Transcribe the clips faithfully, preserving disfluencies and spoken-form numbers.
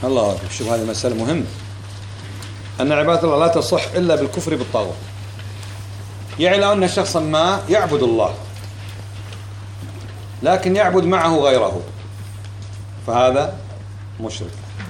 الله أكبر. شوف هذه مسألة مهمة، أن عبادة الله لا تصح إلا بالكفر بالطاغوت. يعني لو أن شخصا ما يعبد الله لكن يعبد معه غيره فهذا مشرك.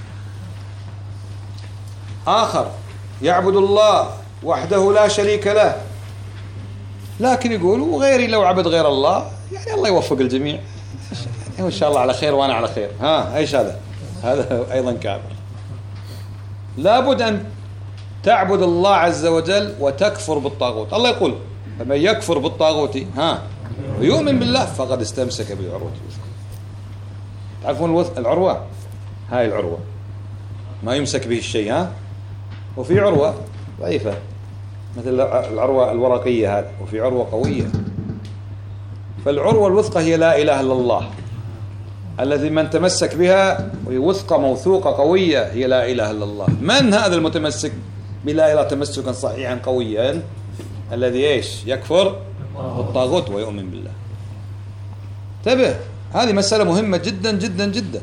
آخر يعبد الله وحده لا شريك له لكن يقول وغيري لو عبد غير الله يعني الله يوفق الجميع إن شاء الله على خير وأنا على خير. ها إيش هذا؟ هذا أيضا كافر. لابد أن تعبد الله عز وجل وتكفر بالطاغوت. الله يقول فمن يكفر بالطاغوت ها ويؤمن بالله فقد استمسك بالعروة الوثقى. تعرفون العروة؟ هاي العروة ما يمسك به الشيء، ها وفي عروة ضعيفة مثل العروة الورقية هذا، وفي عروة قوية. فالعروة الوثقى هي لا إله إلا الله، الذي من تمسك بها وثقة موثوقة قوية هي لا إله إلا الله. من هذا المتمسك بلا إله تمسكا صحيحا قويا؟ الذي إيش؟ يكفر بالطاغوت ويؤمن بالله. انتبه، هذه مسألة مهمة جدا جدا جدا.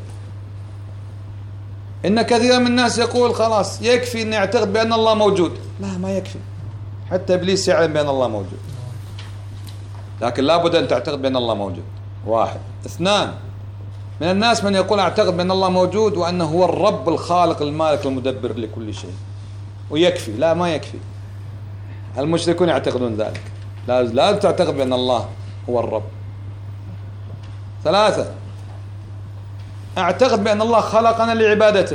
إن كثيرا من الناس يقول خلاص يكفي أن يعتقد بأن الله موجود. لا، ما يكفي، حتى إبليس يعلم بأن الله موجود، لكن لابد أن تعتقد بأن الله موجود. واحد. اثنان، من الناس من يقول أعتقد بأن الله موجود وأنه هو الرب الخالق المالك المدبر لكل شيء ويكفي. لا، ما يكفي. المشركون يعتقدون ذلك. لازم لا تعتقد بأن الله هو الرب. ثلاثة، أعتقد بأن الله خلقنا لعبادته.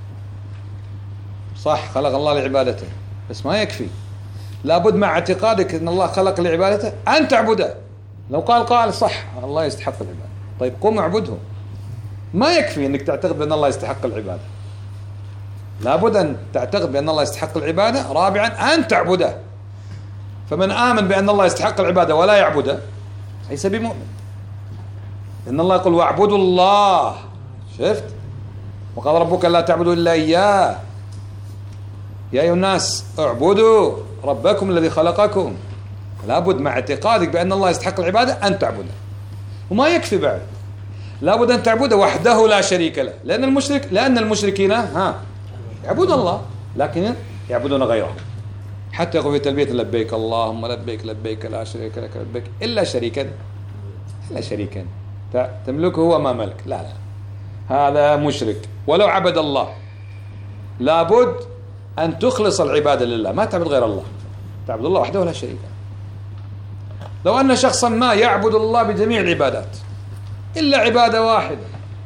صح، خلق الله لعبادته، بس ما يكفي. لابد مع اعتقادك أن الله خلق لعبادته أن تعبده. لو قال قال صح الله يستحق العبادة، طيب قم اعبده. ما يكفي أنك تعتقد بأن الله يستحق العبادة، لابد أن تعتقد بأن الله يستحق العبادة. رابعا، أن تعبده. فمن آمن بأن الله يستحق العبادة ولا يعبده ليس بمؤمن. إن الله يقول واعبدوا الله، شفت؟ وقال ربك لا تعبدوا إلا إياه. يا أيها الناس اعبدوا ربكم الذي خلقكم. لابد مع اعتقادك بأن الله يستحق العبادة أن تعبده. وما يكفي بعد، لابد أن تعبده وحده لا شريك له. لأن المشرك لأن المشركين ها يعبدون الله لكن يعبدون غيره. حتى يقول في تلبية لبيك اللهم لبيك لبيك لا شريك لك لبيك إلا شريكا إلا شريكا تملكه هو ما ملك. لا لا، هذا مشرك. ولو عبد الله لابد أن تخلص العبادة لله، ما تعبد غير الله، تعبد الله وحده لا شريك له. لو أن شخصا ما يعبد الله بجميع العبادات إلا عبادة واحدة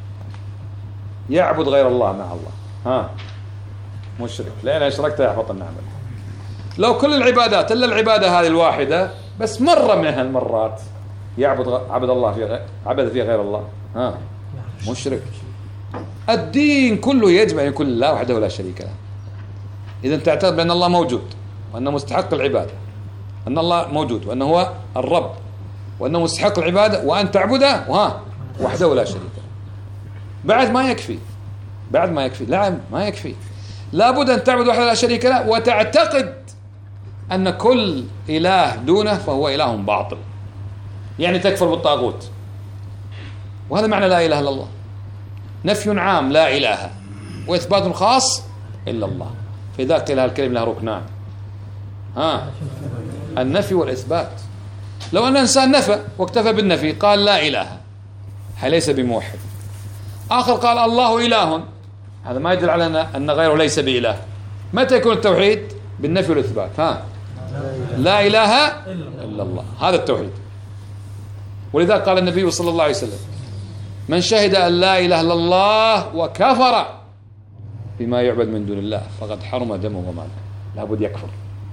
يعبد غير الله مع الله، ها مشرك، لأن أشركت يحبط العمل. لو كل العبادات إلا العبادة هذه الواحدة بس مرة من هالمرات يعبد غ... عبد الله في غير عبد فيه غير الله، ها مشرك. الدين كله يجب أن يكون لله وحده لا شريك له. إذا تعتقد بأن الله موجود وأنه مستحق العبادة، أن الله موجود وأنه هو الرب وأنه مستحق العبادة وأن تعبده وها وحده لا شريك له. بعد ما يكفي، بعد ما يكفي، لا ما يكفي. لابد أن تعبد وحده لا شريك له وتعتقد أن كل إله دونه فهو إله باطل، يعني تكفر بالطاغوت. وهذا معنى لا إله إلا الله. نفي عام لا إله وإثبات خاص إلا الله. فإذا قيل هالكلمة لها ركنان، ها النفي والإثبات. لو أن إنسان نفى واكتفى بالنفي قال لا إله، هل ليس بموحد. آخر قال الله إله، هذا ما يدل على أن غيره ليس بإله. متى يكون التوحيد؟ بالنفي والإثبات. ها لا إله إلا الله، هذا التوحيد. ولذا قال النبي صلى الله عليه وسلم من شهد أن لا إله إلا الله وكفر بما يعبد من دون الله فقد حرم دمه وماله. لابد يكفر.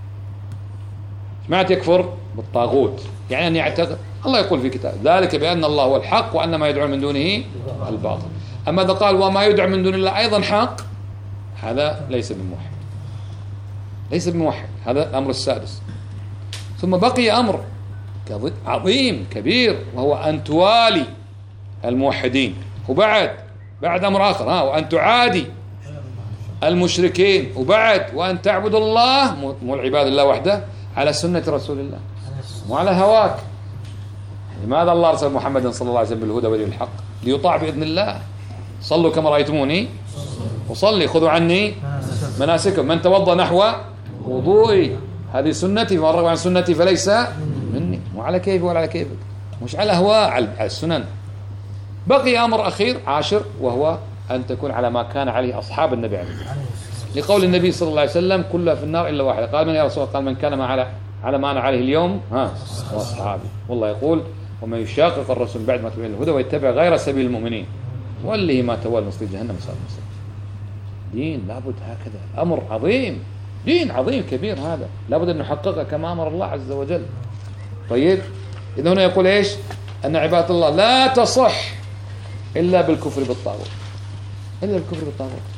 سمعت يكفر بالطاغوت، يعني أن يعتقد. الله يقول في كتاب ذلك بأن الله هو الحق وأن ما يدعون من دونه الباطل. أما إذا قال وما يدعى من دون الله أيضا حق، هذا ليس بموحد، ليس بموحد. هذا الأمر السادس. ثم بقي أمر عظيم كبير وهو أن توالي الموحدين. وبعد بعد أمر آخر، ها وأن تعادي المشركين. وبعد وأن تعبد الله مو العباد الله وحده على سنة رسول الله وعلى هواك. لماذا الله أرسل محمدا صلى الله عليه وسلم بالهدى ودين الحق؟ ليطاع بإذن الله. صلوا كما رأيتموني أصلي خذوا عني مناسككم، من توضأ نحو وضوئي هذه سنتي، فمن رغب عن سنتي فليس مني. مو على كيفي ولا على كيفك، مش على أهواء، على السنن. بقي أمر أخير عاشر، وهو أن تكون على ما كان عليه أصحاب النبي عليه الصلاة والسلام، لقول النبي صلى الله عليه وسلم كلها في النار إلا واحدة. قال من يا رسول الله؟ قال من كان ما على على ما أنا عليه اليوم ها وأصحابي. والله يقول ومن يشاقق الرسول بعد ما تبين الهدى ويتبع غير سبيل المؤمنين والله ما تولى نصلي جهنم وساءت مصيرا. دين لابد هكذا، أمر عظيم، دين عظيم كبير، هذا لابد أن نحققه كما أمر الله عز وجل. طيب إذا هنا يقول إيش؟ أن عبادة الله لا تصح إلا بالكفر بالطاغوت، إلا بالكفر بالطاغوت.